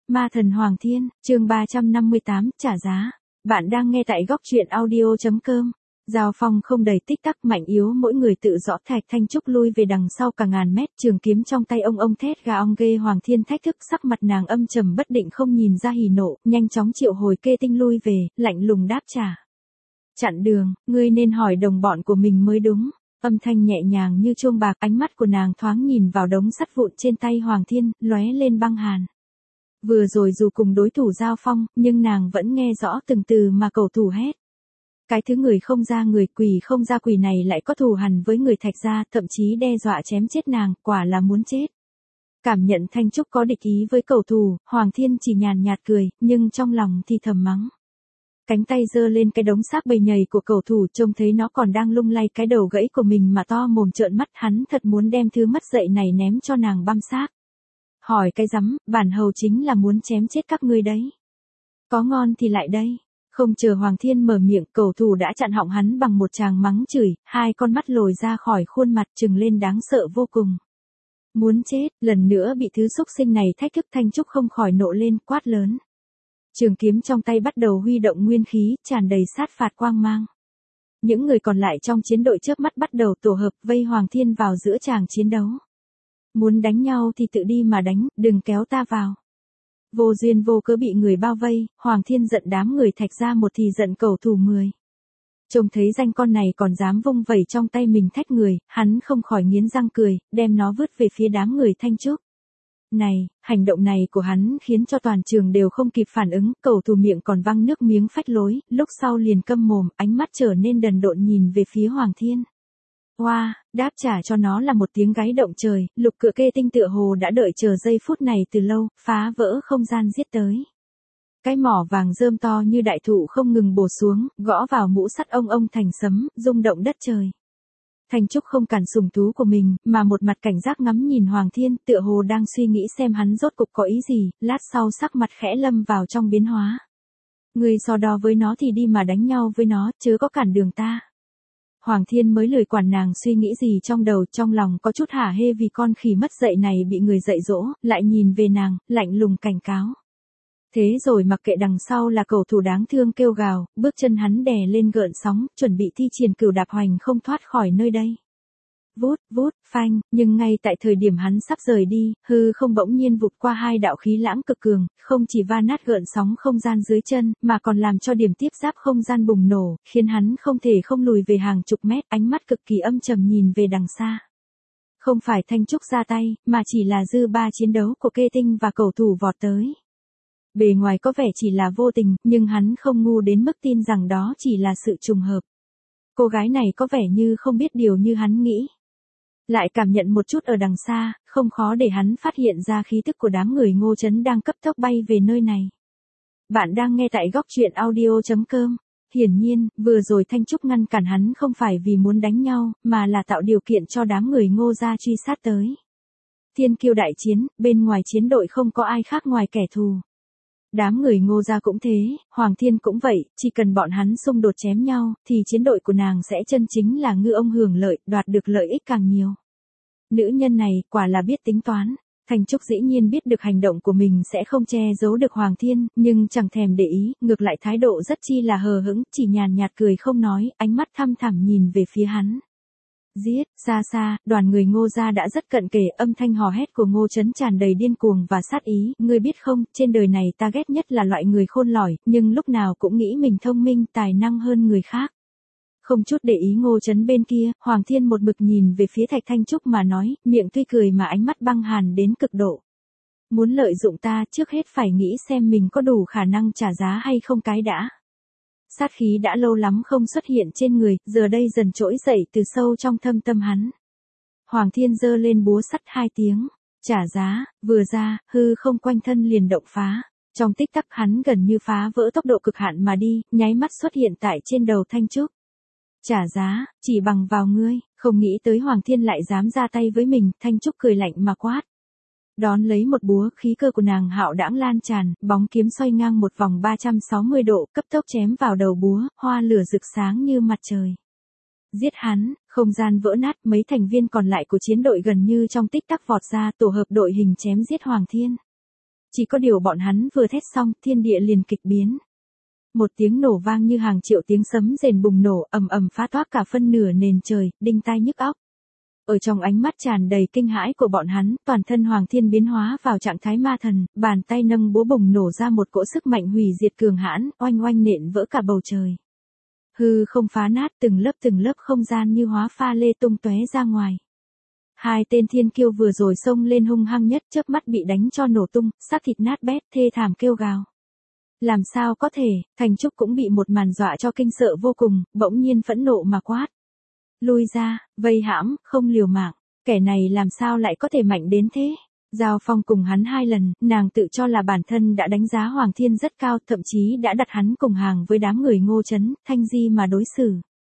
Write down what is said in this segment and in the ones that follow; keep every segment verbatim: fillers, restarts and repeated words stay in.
Ma thần Hoàng Thiên, chương ba trăm năm mươi tám, trả giá. Bạn đang nghe tại góc truyện audio.com. Giao phong không đầy tích tắc, mạnh yếu mỗi người tự rõ. Thạch Thanh Trúc lui về đằng sau cả ngàn mét, trường kiếm trong tay ông ông thét gà ong ghê. Hoàng Thiên thách thức, sắc mặt nàng âm trầm bất định không nhìn ra hỉ nộ, nhanh chóng triệu hồi kê tinh lui về, lạnh lùng đáp trả. Chặn đường, ngươi nên hỏi đồng bọn của mình mới đúng. Âm thanh nhẹ nhàng như chuông bạc, ánh mắt của nàng thoáng nhìn vào đống sắt vụn trên tay Hoàng Thiên, lóe lên băng hàn. Vừa rồi dù cùng đối thủ giao phong, nhưng nàng vẫn nghe rõ từng từ mà cầu thủ hét. Cái thứ người không ra người, quỷ không ra quỷ này lại có thù hằn với người Thạch gia, thậm chí đe dọa chém chết nàng, quả là muốn chết. Cảm nhận Thanh Trúc có địch ý với cầu thủ, Hoàng Thiên chỉ nhàn nhạt cười, nhưng trong lòng thì thầm mắng. Cánh tay giơ lên cái đống xác bầy nhầy của cầu thủ, trông thấy nó còn đang lung lay cái đầu gãy của mình mà to mồm trợn mắt, hắn thật muốn đem thứ mất dạy này ném cho nàng băm xác. Hỏi cái rắm, bản hầu chính là muốn chém chết các ngươi đấy. Có ngon thì lại đây. Không chờ Hoàng Thiên mở miệng, cầu thủ đã chặn họng hắn bằng một tràng mắng chửi, hai con mắt lồi ra khỏi khuôn mặt trừng lên đáng sợ vô cùng. Muốn chết, lần nữa bị thứ xúc sinh này thách thức. Thanh Trúc không khỏi nộ lên, quát lớn. Trường kiếm trong tay bắt đầu huy động nguyên khí, tràn đầy sát phạt quang mang. Những người còn lại trong chiến đội chớp mắt bắt đầu tổ hợp vây Hoàng Thiên vào giữa tràng chiến đấu. Muốn đánh nhau thì tự đi mà đánh, đừng kéo ta vào. Vô duyên vô cớ bị người bao vây, Hoàng Thiên giận đám người Thạch gia một thì giận cầu thủ mười. Trông thấy danh con này còn dám vung vẩy trong tay mình thách người, hắn không khỏi nghiến răng cười, đem nó vứt về phía đám người Thanh Trúc. Này, hành động này của hắn khiến cho toàn trường đều không kịp phản ứng, cầu thủ miệng còn văng nước miếng phách lối, lúc sau liền câm mồm, ánh mắt trở nên đần độn nhìn về phía Hoàng Thiên. Hoa, wow, đáp trả cho nó là một tiếng gáy động trời, lục cựa kê tinh tựa hồ đã đợi chờ giây phút này từ lâu, phá vỡ không gian giết tới. Cái mỏ vàng rơm to như đại thụ không ngừng bổ xuống, gõ vào mũ sắt ông ông thành sấm, rung động đất trời. Thanh Trúc không cản sùng thú của mình, mà một mặt cảnh giác ngắm nhìn Hoàng Thiên, tựa hồ đang suy nghĩ xem hắn rốt cục có ý gì, lát sau sắc mặt khẽ lâm vào trong biến hóa. Người so đo với nó thì đi mà đánh nhau với nó, chớ có cản đường ta. Hoàng Thiên mới lười quản nàng suy nghĩ gì trong đầu, trong lòng có chút hả hê vì con khỉ mất dạy này bị người dạy dỗ, lại nhìn về nàng, lạnh lùng cảnh cáo. Thế rồi mặc kệ đằng sau là cầu thủ đáng thương kêu gào, bước chân hắn đè lên gợn sóng, chuẩn bị thi triển cửu đạp hoành không thoát khỏi nơi đây. Vút, vút, phanh, nhưng ngay tại thời điểm hắn sắp rời đi, hư không bỗng nhiên vụt qua hai đạo khí lãng cực cường, không chỉ va nát gợn sóng không gian dưới chân, mà còn làm cho điểm tiếp giáp không gian bùng nổ, khiến hắn không thể không lùi về hàng chục mét, ánh mắt cực kỳ âm trầm nhìn về đằng xa. Không phải Thanh Trúc ra tay, mà chỉ là dư ba chiến đấu của kê tinh và cầu thủ vọt tới. Bề ngoài có vẻ chỉ là vô tình, nhưng hắn không ngu đến mức tin rằng đó chỉ là sự trùng hợp. Cô gái này có vẻ như không biết điều như hắn nghĩ. Lại cảm nhận một chút ở đằng xa, không khó để hắn phát hiện ra khí tức của đám người Ngô Trấn đang cấp tốc bay về nơi này. Bạn đang nghe tại góc truyện audio.com. Hiển nhiên, vừa rồi Thanh Trúc ngăn cản hắn không phải vì muốn đánh nhau, mà là tạo điều kiện cho đám người Ngô gia truy sát tới. Thiên kiêu đại chiến, bên ngoài chiến đội không có ai khác ngoài kẻ thù. Đám người Ngô gia cũng thế, Hoàng Thiên cũng vậy, chỉ cần bọn hắn xung đột chém nhau, thì chiến đội của nàng sẽ chân chính là ngư ông hưởng lợi, đoạt được lợi ích càng nhiều. Nữ nhân này, quả là biết tính toán. Thanh Trúc dĩ nhiên biết được hành động của mình sẽ không che giấu được Hoàng Thiên, nhưng chẳng thèm để ý, ngược lại thái độ rất chi là hờ hững, chỉ nhàn nhạt cười không nói, ánh mắt thăm thẳm nhìn về phía hắn. Giết, xa xa, đoàn người Ngô gia đã rất cận kề, âm thanh hò hét của Ngô Trấn tràn đầy điên cuồng và sát ý, ngươi biết không, trên đời này ta ghét nhất là loại người khôn lỏi, nhưng lúc nào cũng nghĩ mình thông minh, tài năng hơn người khác. Không chút để ý Ngô Trấn bên kia, Hoàng Thiên một mực nhìn về phía Thạch Thanh Trúc mà nói, miệng tuy cười mà ánh mắt băng hàn đến cực độ. Muốn lợi dụng ta, trước hết phải nghĩ xem mình có đủ khả năng trả giá hay không cái đã. Sát khí đã lâu lắm không xuất hiện trên người, giờ đây dần trỗi dậy từ sâu trong thâm tâm hắn. Hoàng Thiên giơ lên búa sắt hai tiếng, trả giá, vừa ra, hư không quanh thân liền động phá. Trong tích tắc hắn gần như phá vỡ tốc độ cực hạn mà đi, nháy mắt xuất hiện tại trên đầu Thanh Trúc. Trả giá, chỉ bằng vào ngươi, không nghĩ tới Hoàng Thiên lại dám ra tay với mình, Thanh Trúc cười lạnh mà quát. Đón lấy một búa, khí cơ của nàng hạo đãng lan tràn, bóng kiếm xoay ngang một vòng ba trăm sáu mươi độ, cấp tốc chém vào đầu búa, hoa lửa rực sáng như mặt trời. Giết hắn, không gian vỡ nát, mấy thành viên còn lại của chiến đội gần như trong tích tắc vọt ra, tổ hợp đội hình chém giết Hoàng Thiên. Chỉ có điều bọn hắn vừa thét xong, thiên địa liền kịch biến. Một tiếng nổ vang như hàng triệu tiếng sấm rền bùng nổ, ầm ầm phá toác cả phân nửa nền trời, đinh tai nhức óc. Ở trong ánh mắt tràn đầy kinh hãi của bọn hắn, toàn thân Hoàng Thiên biến hóa vào trạng thái ma thần, bàn tay nâng búa bùng nổ ra một cỗ sức mạnh hủy diệt cường hãn, oanh oanh nện vỡ cả bầu trời. Hư không phá nát, từng lớp từng lớp không gian như hóa pha lê tung tóe ra ngoài. Hai tên thiên kiêu vừa rồi xông lên hung hăng nhất, chớp mắt bị đánh cho nổ tung, xác thịt nát bét, thê thảm kêu gào. Làm sao có thể, Thành Trúc cũng bị một màn dọa cho kinh sợ vô cùng, bỗng nhiên phẫn nộ mà quát. Lui ra, vây hãm, không liều mạng, kẻ này làm sao lại có thể mạnh đến thế? Giao phong cùng hắn hai lần, nàng tự cho là bản thân đã đánh giá Hoàng Thiên rất cao, thậm chí đã đặt hắn cùng hàng với đám người Ngô Chấn, Thanh Di mà đối xử.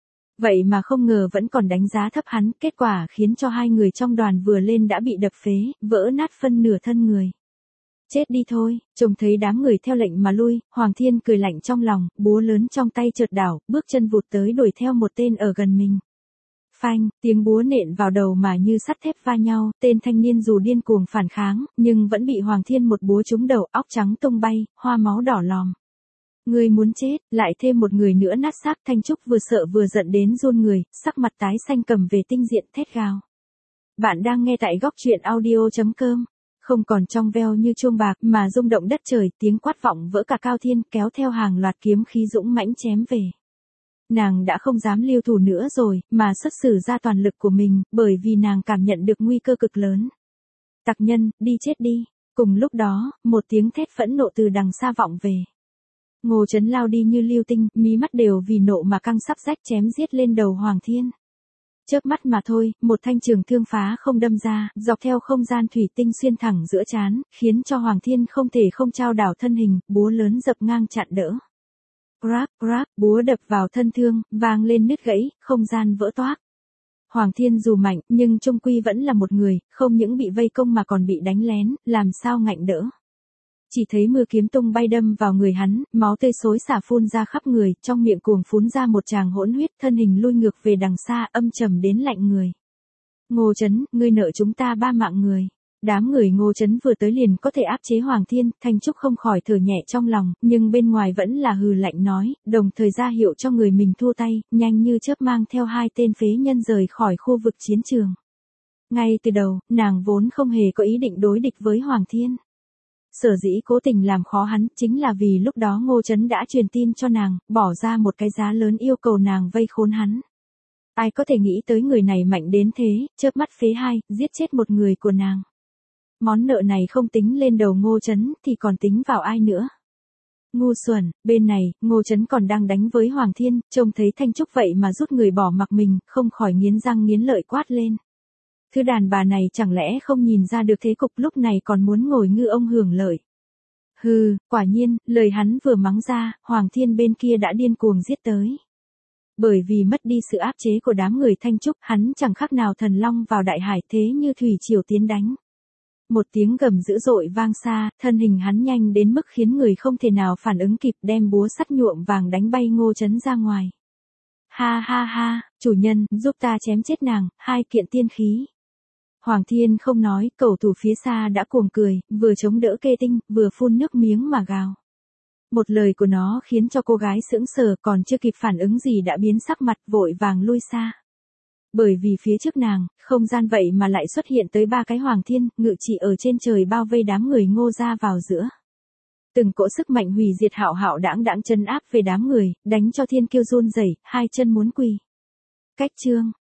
Vậy mà không ngờ vẫn còn đánh giá thấp hắn, kết quả khiến cho hai người trong đoàn vừa lên đã bị đập phế, vỡ nát phân nửa thân người. Chết đi thôi, trông thấy đám người theo lệnh mà lui, Hoàng Thiên cười lạnh trong lòng, búa lớn trong tay chợt đảo, bước chân vụt tới đuổi theo một tên ở gần mình. Phanh, tiếng búa nện vào đầu mà như sắt thép va nhau, tên thanh niên dù điên cuồng phản kháng, nhưng vẫn bị Hoàng Thiên một búa trúng đầu, óc trắng tung bay, hoa máu đỏ lòm. Người muốn chết, lại thêm một người nữa nát xác. Thanh Trúc vừa sợ vừa giận đến run người, sắc mặt tái xanh cầm về tinh diện thét gào. Bạn đang nghe tại góc truyện audio chấm com. Không còn trong veo như chuông bạc mà rung động đất trời, tiếng quát vọng vỡ cả cao thiên, kéo theo hàng loạt kiếm khí dũng mãnh chém về. Nàng đã không dám lưu thủ nữa rồi, mà xuất sử ra toàn lực của mình, bởi vì nàng cảm nhận được nguy cơ cực lớn. Tặc nhân, đi chết đi. Cùng lúc đó, một tiếng thét phẫn nộ từ đằng xa vọng về. Ngô Chấn lao đi như lưu tinh, mí mắt đều vì nộ mà căng sắp rách chém giết lên đầu Hoàng Thiên. Chớp mắt mà thôi, một thanh trường thương phá không đâm ra, dọc theo không gian thủy tinh xuyên thẳng giữa trán, khiến cho Hoàng Thiên không thể không trao đảo thân hình, búa lớn dập ngang chặn đỡ. Crack, crack, búa đập vào thân thương, vang lên nứt gãy, không gian vỡ toác. Hoàng Thiên dù mạnh, nhưng trung quy vẫn là một người, không những bị vây công mà còn bị đánh lén, làm sao ngạnh đỡ. Chỉ thấy mưa kiếm tung bay đâm vào người hắn, máu tươi xối xả phun ra khắp người, trong miệng cuồng phún ra một tràng hỗn huyết, thân hình lui ngược về đằng xa, âm trầm đến lạnh người. Ngô Chấn, ngươi nợ chúng ta ba mạng người. Đám người Ngô Chấn vừa tới liền có thể áp chế Hoàng Thiên, Thanh Trúc không khỏi thở nhẹ trong lòng, nhưng bên ngoài vẫn là hừ lạnh nói, đồng thời ra hiệu cho người mình thua tay, nhanh như chớp mang theo hai tên phế nhân rời khỏi khu vực chiến trường. Ngay từ đầu, nàng vốn không hề có ý định đối địch với Hoàng Thiên. Sở dĩ cố tình làm khó hắn, chính là vì lúc đó Ngô Chấn đã truyền tin cho nàng, bỏ ra một cái giá lớn yêu cầu nàng vây khốn hắn. Ai có thể nghĩ tới người này mạnh đến thế, chớp mắt phế hai, giết chết một người của nàng. Món nợ này không tính lên đầu Ngô Chấn, thì còn tính vào ai nữa. Ngu xuẩn, bên này, Ngô Chấn còn đang đánh với Hoàng Thiên, trông thấy Thanh Trúc vậy mà rút người bỏ mặc mình, không khỏi nghiến răng nghiến lợi quát lên. Thứ đàn bà này chẳng lẽ không nhìn ra được thế cục, lúc này còn muốn ngồi ngư ông hưởng lợi. Hừ, quả nhiên, lời hắn vừa mắng ra, Hoàng Thiên bên kia đã điên cuồng giết tới. Bởi vì mất đi sự áp chế của đám người Thanh Trúc, hắn chẳng khác nào thần long vào đại hải, thế như thủy triều tiến đánh. Một tiếng gầm dữ dội vang xa, thân hình hắn nhanh đến mức khiến người không thể nào phản ứng kịp, đem búa sắt nhuộm vàng đánh bay Ngô Chấn ra ngoài. Ha ha ha, chủ nhân, giúp ta chém chết nàng, hai kiện tiên khí. Hoàng Thiên không nói, cầu thủ phía xa đã cuồng cười, vừa chống đỡ kê tinh, vừa phun nước miếng mà gào. Một lời của nó khiến cho cô gái sững sờ, còn chưa kịp phản ứng gì đã biến sắc mặt, vội vàng lui xa. Bởi vì phía trước nàng, không gian vậy mà lại xuất hiện tới ba cái Hoàng Thiên, ngự trị ở trên trời bao vây đám người Ngô ra vào giữa. Từng cỗ sức mạnh hủy diệt hạo hạo đãng đãng chân áp về đám người, đánh cho thiên kiêu run rẩy, hai chân muốn quỳ. Cách chương